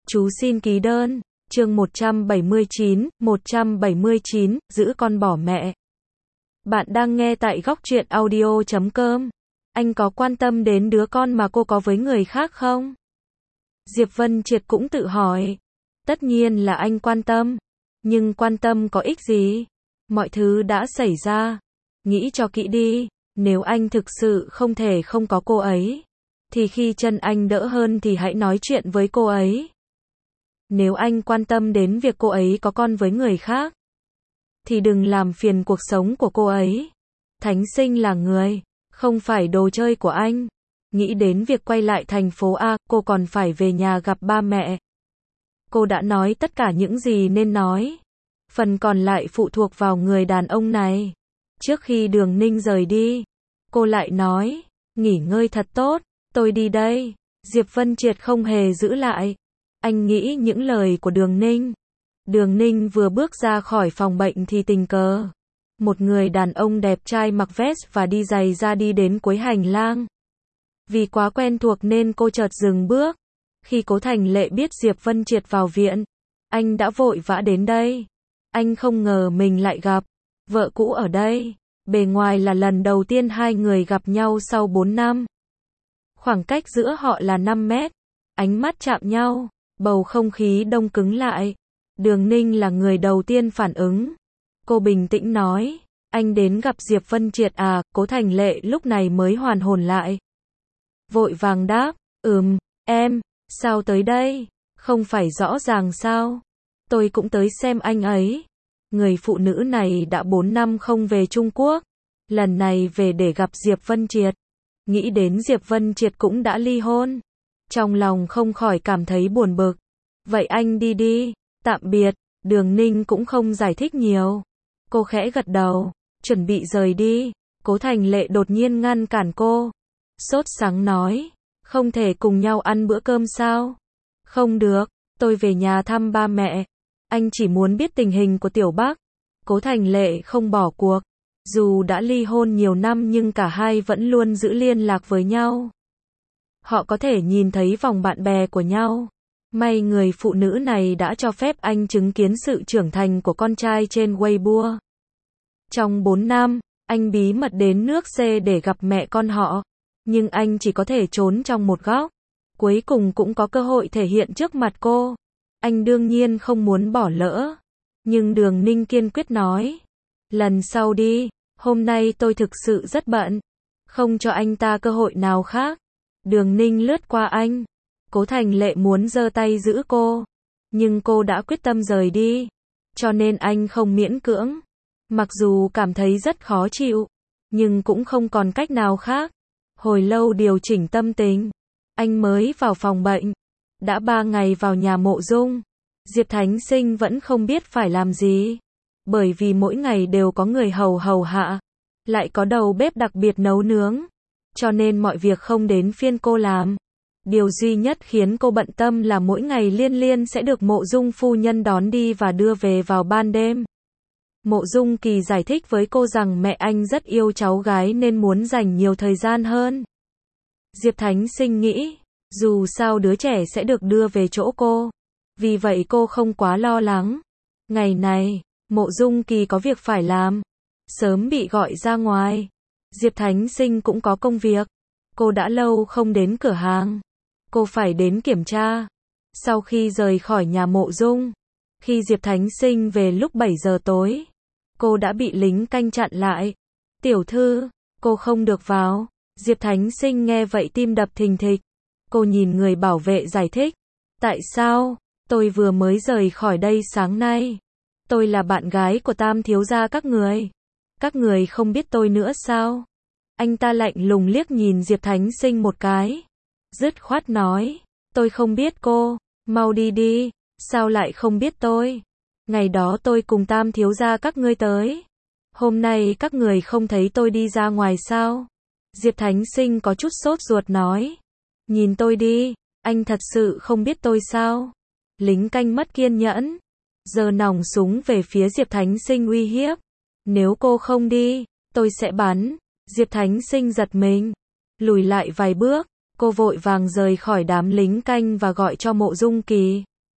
Chú xin ký đơn. Chương 179, giữ con bỏ mẹ. Bạn đang nghe tại góc truyện audio.com. Anh có quan tâm đến đứa con mà cô có với người khác không? Diệp Vân Triệt cũng tự hỏi. Tất nhiên là anh quan tâm. Nhưng quan tâm có ích gì? Mọi thứ đã xảy ra. Nghĩ cho kỹ đi. Nếu anh thực sự không thể không có cô ấy, thì khi chân anh đỡ hơn thì hãy nói chuyện với cô ấy. Nếu anh quan tâm đến việc cô ấy có con với người khác, thì đừng làm phiền cuộc sống của cô ấy. Thánh Sinh là người, không phải đồ chơi của anh. Nghĩ đến việc quay lại thành phố A, cô còn phải về nhà gặp ba mẹ. Cô đã nói tất cả những gì nên nói. Phần còn lại phụ thuộc vào người đàn ông này. Trước khi Đường Ninh rời đi, cô lại nói, nghỉ ngơi thật tốt, tôi đi đây. Diệp Vân Triệt không hề giữ lại. Anh nghĩ những lời của Đường Ninh. Đường Ninh vừa bước ra khỏi phòng bệnh thì tình cờ một người đàn ông đẹp trai mặc vest và đi giày ra đi đến cuối hành lang. Vì quá quen thuộc nên cô chợt dừng bước. Khi Cố Thành Lệ biết Diệp Vân Triệt vào viện, anh đã vội vã đến đây. Anh không ngờ mình lại gặp vợ cũ ở đây. Bề ngoài là lần đầu tiên hai người gặp nhau sau 4 năm. Khoảng cách giữa họ là 5 mét. Ánh mắt chạm nhau, bầu không khí đông cứng lại. Đường Ninh là người đầu tiên phản ứng. Cô bình tĩnh nói, anh đến gặp Diệp Vân Triệt à? Cố Thành Lệ lúc này mới hoàn hồn lại. Vội vàng đáp, em, sao tới đây? Không phải rõ ràng sao? Tôi cũng tới xem anh ấy. Người phụ nữ này đã 4 năm không về Trung Quốc. Lần này về để gặp Diệp Vân Triệt. Nghĩ đến Diệp Vân Triệt cũng đã ly hôn. Trong lòng không khỏi cảm thấy buồn bực. Vậy anh đi đi, tạm biệt. Đường Ninh cũng không giải thích nhiều. Cô khẽ gật đầu, chuẩn bị rời đi. Cố Thành Lệ đột nhiên ngăn cản cô. Sốt sắng nói, không thể cùng nhau ăn bữa cơm sao? Không được, tôi về nhà thăm ba mẹ. Anh chỉ muốn biết tình hình của Tiểu Bắc. Cố Thành Lệ không bỏ cuộc. Dù đã ly hôn nhiều năm nhưng cả hai vẫn luôn giữ liên lạc với nhau. Họ có thể nhìn thấy vòng bạn bè của nhau. May người phụ nữ này đã cho phép anh chứng kiến sự trưởng thành của con trai trên Weibo. Trong 4 năm, anh bí mật đến nước C để gặp mẹ con họ. Nhưng anh chỉ có thể trốn trong một góc. Cuối cùng cũng có cơ hội thể hiện trước mặt cô. Anh đương nhiên không muốn bỏ lỡ. Nhưng Đường Ninh kiên quyết nói, lần sau đi, hôm nay tôi thực sự rất bận. Không cho anh ta cơ hội nào khác. Đường Ninh lướt qua anh. Cố Thành Lệ muốn giơ tay giữ cô. Nhưng cô đã quyết tâm rời đi. Cho nên anh không miễn cưỡng. Mặc dù cảm thấy rất khó chịu, nhưng cũng không còn cách nào khác. Hồi lâu điều chỉnh tâm tình, anh mới vào phòng bệnh. Đã 3 ngày vào nhà Mộ Dung, Diệp Thánh Sinh vẫn không biết phải làm gì. Bởi vì mỗi ngày đều có người hầu hạ, lại có đầu bếp đặc biệt nấu nướng. Cho nên mọi việc không đến phiên cô làm. Điều duy nhất khiến cô bận tâm là mỗi ngày Liên sẽ được Mộ Dung phu nhân đón đi và đưa về vào ban đêm. Mộ Dung Kỳ giải thích với cô rằng mẹ anh rất yêu cháu gái nên muốn dành nhiều thời gian hơn. Diệp Thánh Sinh nghĩ, dù sao đứa trẻ sẽ được đưa về chỗ cô. Vì vậy cô không quá lo lắng. Ngày này, Mộ Dung Kỳ có việc phải làm. Sớm bị gọi ra ngoài. Diệp Thánh Sinh cũng có công việc. Cô đã lâu không đến cửa hàng. Cô phải đến kiểm tra. Sau khi rời khỏi nhà Mộ Dung, khi Diệp Thánh Sinh về lúc 7 giờ tối, cô đã bị lính canh chặn lại. Tiểu thư, cô không được vào. Diệp Thánh Sinh nghe vậy tim đập thình thịch. Cô nhìn người bảo vệ giải thích. Tại sao? Tôi vừa mới rời khỏi đây sáng nay. Tôi là bạn gái của Tam thiếu gia các người. Các người không biết tôi nữa sao? Anh ta lạnh lùng liếc nhìn Diệp Thánh Sinh một cái. Dứt khoát nói, tôi không biết cô, mau đi đi, sao lại không biết tôi? Ngày đó tôi cùng Tam thiếu gia các ngươi tới. Hôm nay các người không thấy tôi đi ra ngoài sao? Diệp Thánh Sinh có chút sốt ruột nói. Nhìn tôi đi, anh thật sự không biết tôi sao? Lính canh mất kiên nhẫn, giơ nòng súng về phía Diệp Thánh Sinh uy hiếp. Nếu cô không đi, tôi sẽ bắn. Diệp Thánh Sinh giật mình, lùi lại vài bước. Cô vội vàng rời khỏi đám lính canh và gọi cho Mộ Dung Kỳ.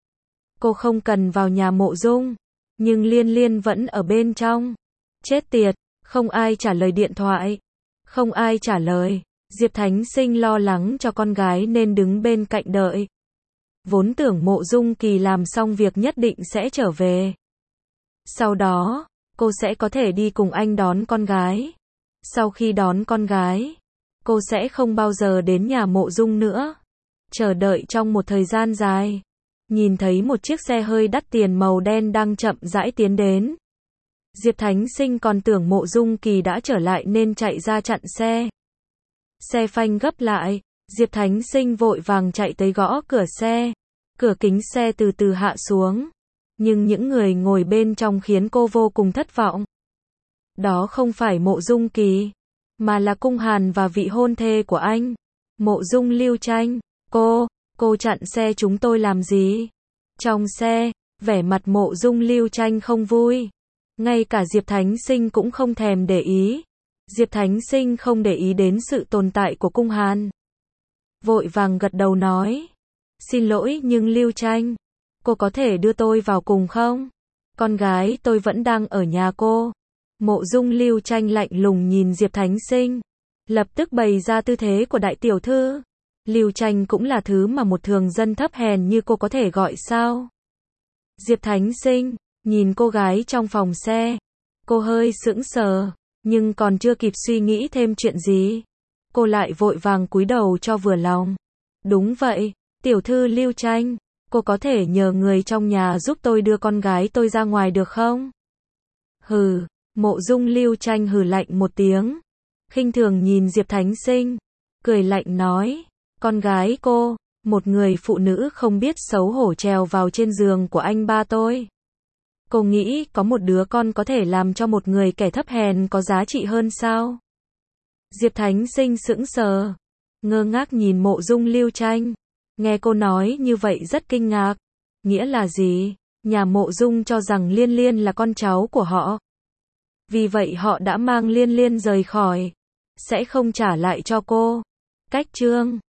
cô không cần vào nhà Mộ Dung, nhưng Liên Liên vẫn ở bên trong. Chết tiệt, không ai trả lời điện thoại. Không ai trả lời. Diệp Thánh Sinh lo lắng cho con gái nên đứng bên cạnh đợi. Vốn tưởng Mộ Dung Kỳ làm xong việc nhất định sẽ trở về. Sau đó, cô sẽ có thể đi cùng anh đón con gái. Sau khi đón con gái, cô sẽ không bao giờ đến nhà Mộ Dung nữa. Chờ đợi trong một thời gian dài, nhìn thấy một chiếc xe hơi đắt tiền màu đen đang chậm rãi tiến đến. Diệp Thánh Sinh còn tưởng Mộ Dung Kỳ đã trở lại nên chạy ra chặn xe. Xe phanh gấp lại, Diệp Thánh Sinh vội vàng chạy tới gõ cửa xe. Cửa kính xe từ từ hạ xuống. Nhưng những người ngồi bên trong khiến cô vô cùng thất vọng. Đó không phải Mộ Dung Kỳ, mà là Cung Hàn và vị hôn thê của anh, Mộ Dung Lưu Tranh. Cô chặn xe chúng tôi làm gì? Trong xe, vẻ mặt Mộ Dung Lưu Tranh không vui. Ngay cả Diệp Thánh Sinh cũng không thèm để ý. Diệp Thánh Sinh không để ý đến sự tồn tại của Cung Hàn. Vội vàng gật đầu nói. Xin lỗi nhưng Lưu Tranh, cô có thể đưa tôi vào cùng không? Con gái tôi vẫn đang ở nhà cô. Mộ Dung Lưu Tranh lạnh lùng nhìn Diệp Thánh Sinh. Lập tức bày ra tư thế của đại tiểu thư. Lưu Tranh cũng là thứ mà một thường dân thấp hèn như cô có thể gọi sao? Diệp Thánh Sinh nhìn cô gái trong phòng xe. Cô hơi sững sờ, nhưng còn chưa kịp suy nghĩ thêm chuyện gì, cô lại vội vàng cúi đầu cho vừa lòng. Đúng vậy, tiểu thư Lưu Tranh, cô có thể nhờ người trong nhà giúp tôi đưa con gái tôi ra ngoài được không? Hừ, Mộ Dung Lưu Tranh hừ lạnh một tiếng, khinh thường nhìn Diệp Thánh Sinh, cười lạnh nói, con gái cô, một người phụ nữ không biết xấu hổ trèo vào trên giường của anh ba tôi. Cô nghĩ có một đứa con có thể làm cho một người kẻ thấp hèn có giá trị hơn sao? Diệp Thánh Sinh sững sờ, ngơ ngác nhìn Mộ Dung Lưu Tranh. Nghe cô nói như vậy rất kinh ngạc. Nghĩa là gì? Nhà Mộ Dung cho rằng Liên Liên là con cháu của họ. Vì vậy họ đã mang Liên Liên rời khỏi. Sẽ không trả lại cho cô. Cách chương